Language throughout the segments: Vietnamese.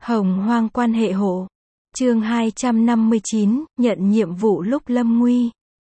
Hồng hoang quan hệ hộ. Chương 259, nhận nhiệm vụ lúc lâm nguy.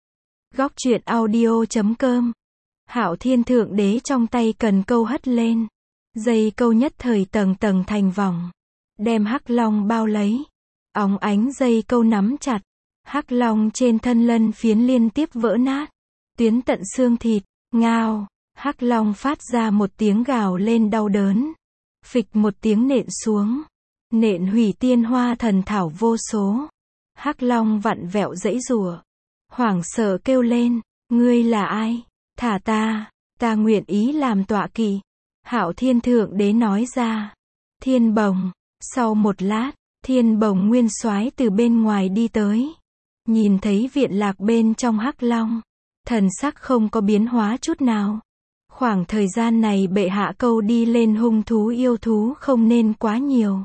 Góc truyện audio.com. Hạo Thiên Thượng Đế trong tay cần câu hất lên. Dây câu nhất thời tầng tầng thành vòng. Đem Hắc Long bao lấy. Óng ánh dây câu nắm chặt. Hắc Long trên thân lân phiến liên tiếp vỡ nát. Tuyến tận xương thịt. Ngao. Hắc Long phát ra một tiếng gào lên đau đớn. Phịch một tiếng nện xuống. Nện hủy tiên hoa thần thảo vô số. Hắc Long vặn vẹo giãy giụa. Hoảng sợ kêu lên. Ngươi là ai? Thả ta. Ta nguyện ý làm tọa kỵ. Hạo Thiên Thượng Đế nói ra. Thiên Bồng. Sau một lát, Thiên Bồng nguyên soái từ bên ngoài đi tới. Nhìn thấy viện lạc bên trong Hắc Long. Thần sắc không có biến hóa chút nào. Khoảng thời gian này bệ hạ câu đi lên hung thú yêu thú không nên quá nhiều.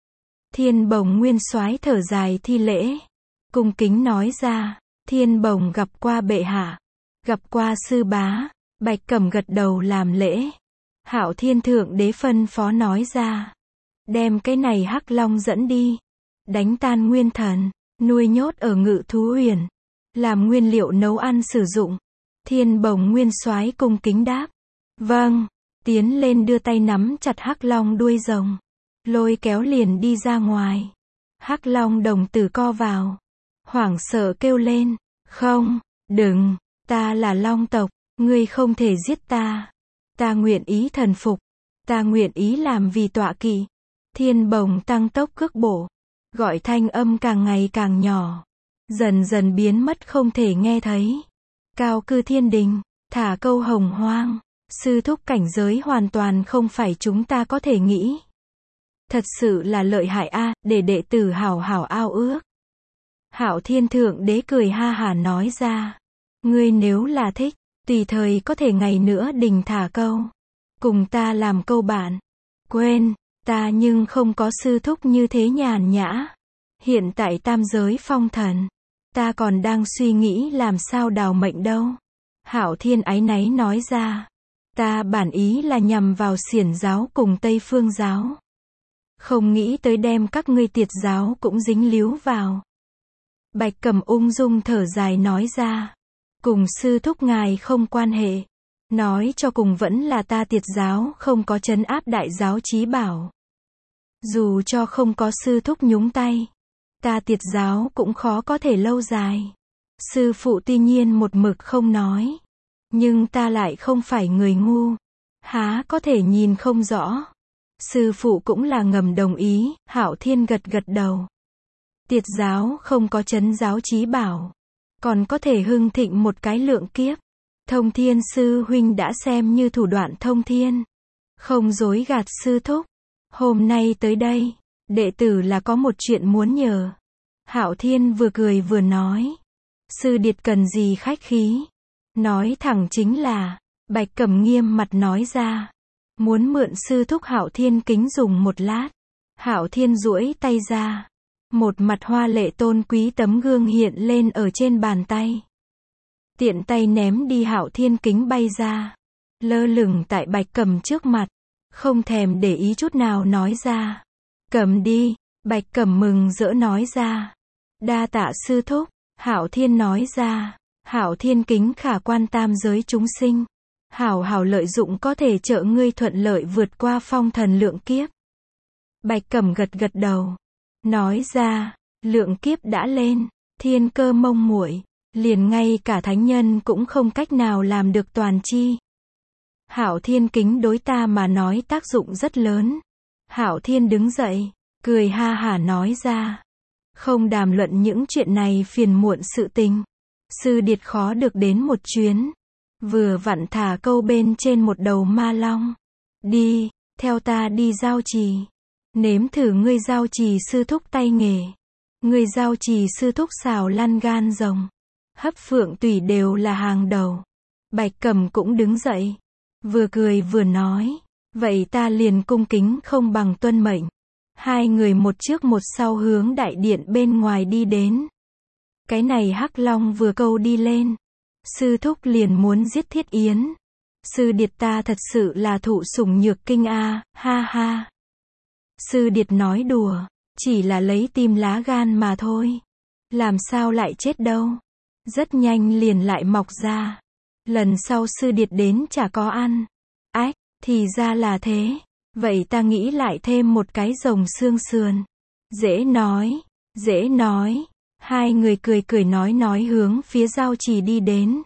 Thiên Bồng nguyên soái thở dài thi lễ. Cung kính nói ra. Thiên Bồng gặp qua bệ hạ. Gặp qua sư bá. Bạch Cẩm gật đầu làm lễ. Hạo Thiên Thượng Đế phân phó nói ra. Đem cái này Hắc Long dẫn đi. Đánh tan nguyên thần. Nuôi nhốt ở Ngự Thú Huyền. Làm nguyên liệu nấu ăn sử dụng. Thiên Bồng nguyên soái cung kính đáp. Vâng. Tiến lên đưa tay nắm chặt Hắc Long đuôi rồng. Lôi kéo liền đi ra ngoài. Hắc Long đồng tử co vào. Hoảng sợ kêu lên. Không, đừng, ta là Long tộc, ngươi không thể giết ta. Ta nguyện ý thần phục. Ta nguyện ý làm vì tọa kỵ. Thiên Bồng tăng tốc cước bộ. Gọi thanh âm càng ngày càng nhỏ. Dần dần biến mất không thể nghe thấy. Cao cư thiên đình, thả câu hồng hoang. Sư thúc cảnh giới hoàn toàn không phải chúng ta có thể nghĩ. Thật sự là lợi hại a, để đệ tử hảo hảo ao ước. Hạo Thiên Thượng Đế cười ha hả nói ra. Ngươi nếu là thích, tùy thời có thể ngày nữa đình thả câu. Cùng ta làm câu bạn. Quên, ta nhưng không có sư thúc như thế nhàn nhã. Hiện tại tam giới phong thần. Ta còn đang suy nghĩ làm sao đào mệnh đâu. Hạo Thiên áy náy nói ra. Ta bản ý là nhằm vào Xiển giáo cùng Tây Phương giáo. Không nghĩ tới đem các ngươi Tiệt giáo cũng dính líu vào. Bạch Cẩm ung dung thở dài nói ra. Cùng sư thúc ngài không quan hệ. Nói cho cùng vẫn là ta Tiệt giáo không có trấn áp đại giáo chí bảo. Dù cho không có sư thúc nhúng tay. Ta Tiệt giáo cũng khó có thể lâu dài. Sư phụ tuy nhiên một mực không nói. Nhưng ta lại không phải người ngu. Há có thể nhìn không rõ. Sư phụ cũng là ngầm đồng ý. Hạo Thiên gật gật đầu. Tiệt giáo không có trấn giáo chí bảo. Còn có thể hưng thịnh một cái lượng kiếp. Thông Thiên sư huynh đã xem như thủ đoạn thông thiên. Không dối gạt sư thúc. Hôm nay tới đây, đệ tử là có một chuyện muốn nhờ. Hạo Thiên vừa cười vừa nói. Sư điệt cần gì khách khí. Nói thẳng chính là. Bạch Cẩm nghiêm mặt nói ra. Muốn mượn sư thúc Hạo Thiên kính dùng một lát. Hạo Thiên duỗi tay ra. Một mặt hoa lệ tôn quý tấm gương hiện lên ở trên bàn tay. Tiện tay ném đi Hạo Thiên kính bay ra. Lơ lửng tại Bạch Cẩm trước mặt. Không thèm để ý chút nào nói ra. Cầm đi. Bạch Cẩm mừng rỡ nói ra. Đa tạ sư thúc. Hạo Thiên nói ra. Hạo Thiên kính khả quan tam giới chúng sinh. Hảo hảo lợi dụng có thể trợ ngươi thuận lợi vượt qua phong thần lượng kiếp. Bạch Cẩm gật gật đầu. Nói ra, lượng kiếp đã lên, thiên cơ mông muội, liền ngay cả thánh nhân cũng không cách nào làm được toàn chi. Hạo Thiên kính đối ta mà nói tác dụng rất lớn. Hạo Thiên đứng dậy, cười ha hả nói ra. Không đàm luận những chuyện này phiền muộn sự tình. Sư điệt khó được đến một chuyến. Vừa vặn thả câu bên trên một đầu ma long. Đi, theo ta đi giao trì. Nếm thử ngươi giao trì sư thúc tay nghề. Ngươi giao trì sư thúc xào lăn gan rồng. Hấp phượng tùy đều là hàng đầu. Bạch Cẩm cũng đứng dậy. Vừa cười vừa nói. Vậy ta liền cung kính không bằng tuân mệnh. Hai người một trước một sau hướng đại điện bên ngoài đi đến. Cái này Hắc Long vừa câu đi lên. Sư thúc liền muốn giết Thiết Yến. Sư điệt ta thật sự là thụ sủng nhược kinh a, ha ha. Sư điệt nói đùa, chỉ là lấy tim lá gan mà thôi. Làm sao lại chết đâu. Rất nhanh liền lại mọc ra. Lần sau sư điệt đến chả có ăn. Ách, thì ra là thế. Vậy ta nghĩ lại thêm một cái rồng xương sườn. Dễ nói, dễ nói. Hai người cười cười nói hướng phía giao trì đi đến.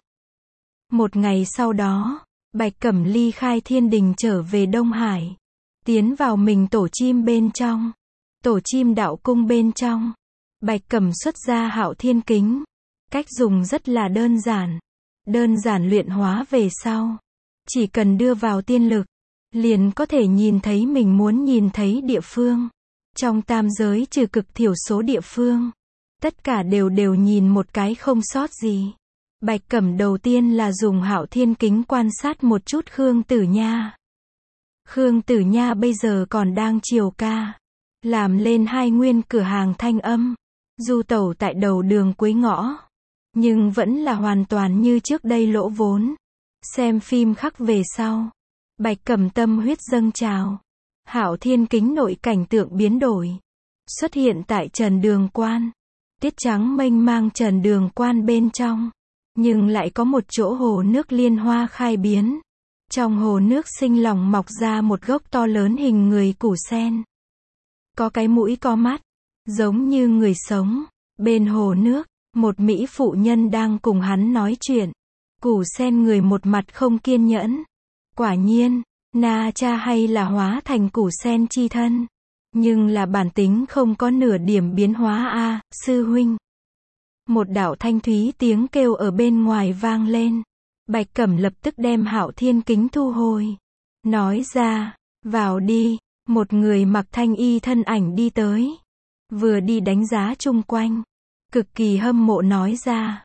Một ngày sau đó, Bạch Cẩm ly khai thiên đình trở về Đông Hải. Tiến vào mình tổ chim bên trong. Tổ chim đạo cung bên trong. Bạch Cẩm xuất ra Hạo Thiên Kính. Cách dùng rất là đơn giản. Đơn giản luyện hóa về sau. Chỉ cần đưa vào tiên lực, liền có thể nhìn thấy mình muốn nhìn thấy địa phương. Trong tam giới trừ cực thiểu số địa phương. Tất cả đều nhìn một cái không sót gì. Bạch Cẩm đầu tiên là dùng Hạo Thiên Kính quan sát một chút Khương Tử Nha. Khương Tử Nha bây giờ còn đang chiều ca. Làm lên 2 nguyên cửa hàng thanh âm. Du tẩu tại đầu đường cuối ngõ. Nhưng vẫn là hoàn toàn như trước đây lỗ vốn. Xem phim khắc về sau. Bạch Cẩm tâm huyết dâng trào. Hạo Thiên Kính nội cảnh tượng biến đổi. Xuất hiện tại Trần Đường Quan. Tiết trắng mênh mang Trần Đường Quan bên trong. Nhưng lại có một chỗ hồ nước liên hoa khai biến. Trong hồ nước sinh lòng mọc ra một gốc to lớn hình người củ sen. Có cái mũi có mắt. Giống như người sống. Bên hồ nước, một mỹ phụ nhân đang cùng hắn nói chuyện. Củ sen người một mặt không kiên nhẫn. Quả nhiên, Na Cha hay là hóa thành củ sen chi thân. Nhưng là bản tính không có nửa điểm biến hóa a, sư huynh. Một đạo thanh thúy tiếng kêu ở bên ngoài vang lên. Bạch Cẩm lập tức đem Hạo Thiên Kính thu hồi. Nói ra, vào đi, một người mặc thanh y thân ảnh đi tới. Vừa đi đánh giá chung quanh. Cực kỳ hâm mộ nói ra.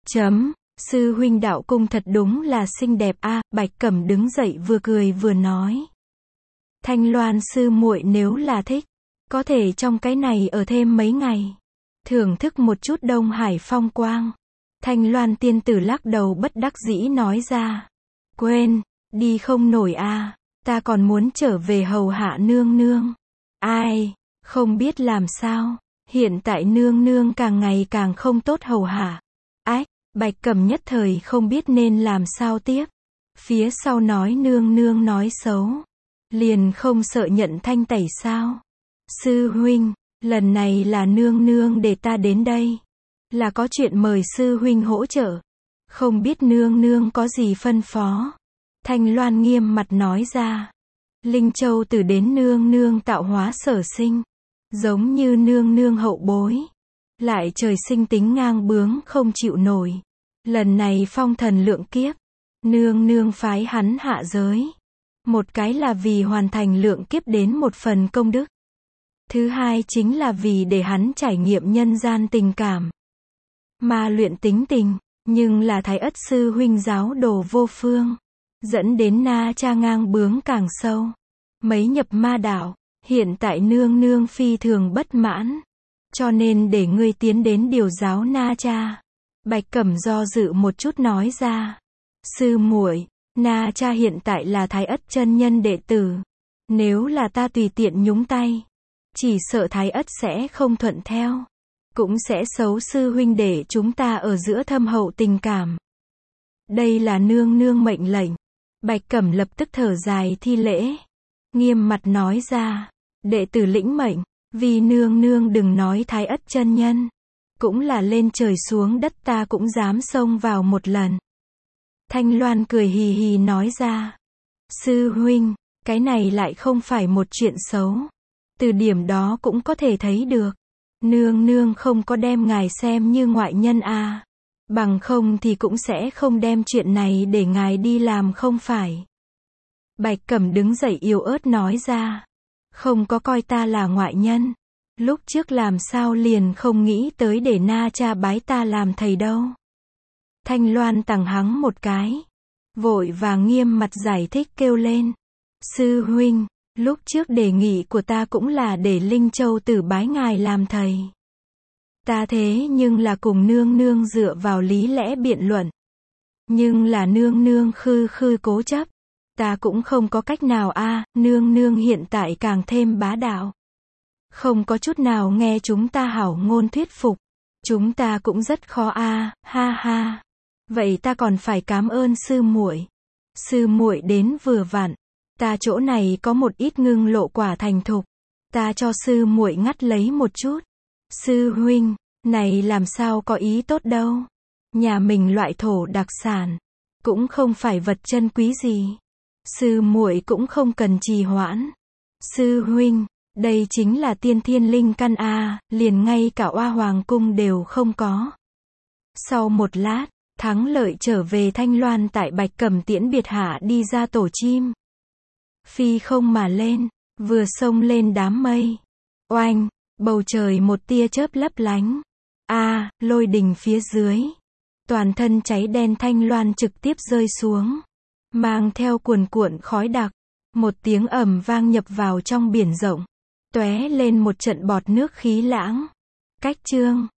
Sư huynh đạo cung thật đúng là xinh đẹp a. Bạch Cẩm đứng dậy vừa cười vừa nói. Thanh Loan sư muội nếu là thích, có thể trong cái này ở thêm mấy ngày. Thưởng thức một chút Đông Hải phong quang. Thanh Loan tiên tử lắc đầu bất đắc dĩ nói ra. Quên, đi không nổi a. Ta còn muốn trở về hầu hạ nương nương. Ai, không biết làm sao. Hiện tại nương nương càng ngày càng không tốt hầu hạ. Ách, Bạch Cẩm nhất thời không biết nên làm sao tiếp. Phía sau nói nương nương nói xấu. Liền không sợ nhận thanh tẩy sao. Sư huynh, lần này là nương nương để ta đến đây. Là có chuyện mời sư huynh hỗ trợ. Không biết nương nương có gì phân phó. Thanh Loan nghiêm mặt nói ra. Linh Châu từ đến nương nương tạo hóa sở sinh. Giống như nương nương hậu bối. Lại trời sinh tính ngang bướng không chịu nổi. Lần này phong thần lượng kiếp. Nương nương phái hắn hạ giới. Một cái là vì hoàn thành lượng kiếp đến một phần công đức. Thứ hai chính là vì để hắn trải nghiệm nhân gian tình cảm. Mà luyện tính tình. Nhưng là Thái Ất sư huynh giáo đồ vô phương. Dẫn đến Na Cha ngang bướng càng sâu. Mấy nhập ma đạo. Hiện tại nương nương phi thường bất mãn. Cho nên để ngươi tiến đến điều giáo Na Cha. Bạch Cẩm do dự một chút nói ra. Sư muội, Na Cha hiện tại là Thái Ất chân nhân đệ tử. Nếu là ta tùy tiện nhúng tay. Chỉ sợ Thái Ất sẽ không thuận theo. Cũng sẽ xấu sư huynh để chúng ta ở giữa thâm hậu tình cảm. Đây là nương nương mệnh lệnh. Bạch Cẩm lập tức thở dài thi lễ. Nghiêm mặt nói ra. Đệ tử lĩnh mệnh. Vì nương nương đừng nói Thái Ất chân nhân. Cũng là lên trời xuống đất ta cũng dám xông vào một lần. Thanh Loan cười hì hì nói ra. Sư huynh, cái này lại không phải một chuyện xấu. Từ điểm đó cũng có thể thấy được. Nương nương không có đem ngài xem như ngoại nhân a. Bằng không thì cũng sẽ không đem chuyện này để ngài đi làm không phải. Bạch Cẩm đứng dậy yếu ớt nói ra. Không có coi ta là ngoại nhân. Lúc trước làm sao liền không nghĩ tới để Na Cha bái ta làm thầy đâu. Thanh Loan tằng hắng một cái. Vội vàng nghiêm mặt giải thích kêu lên. Sư huynh, lúc trước đề nghị của ta cũng là để Linh Châu tử bái ngài làm thầy. Ta thế nhưng là cùng nương nương dựa vào lý lẽ biện luận. Nhưng là nương nương khư cố chấp. Ta cũng không có cách nào a. Nương nương hiện tại càng thêm bá đạo. Không có chút nào nghe chúng ta hảo ngôn thuyết phục. Chúng ta cũng rất khó a, ha ha. Vậy ta còn phải cảm ơn sư muội. Sư muội đến vừa vặn. Ta chỗ này có một ít ngưng lộ quả thành thục. Ta cho sư muội ngắt lấy một chút. Sư huynh, này làm sao có ý tốt đâu. Nhà mình loại thổ đặc sản, cũng không phải vật chân quý gì. Sư muội cũng không cần trì hoãn. Sư huynh, đây chính là tiên thiên linh căn a, liền ngay cả Oa Hoàng cung đều không có. Sau một lát, thắng lợi trở về Thanh Loan tại Bạch Cẩm tiễn biệt hạ đi ra tổ chim. Phi không mà lên, vừa xông lên đám mây. Oanh, bầu trời một tia chớp lấp lánh. A, lôi đình phía dưới. Toàn thân cháy đen Thanh Loan trực tiếp rơi xuống. Mang theo cuồn cuộn khói đặc. Một tiếng ầm vang nhập vào trong biển rộng. Tóe lên một trận bọt nước khí lãng. Cách chương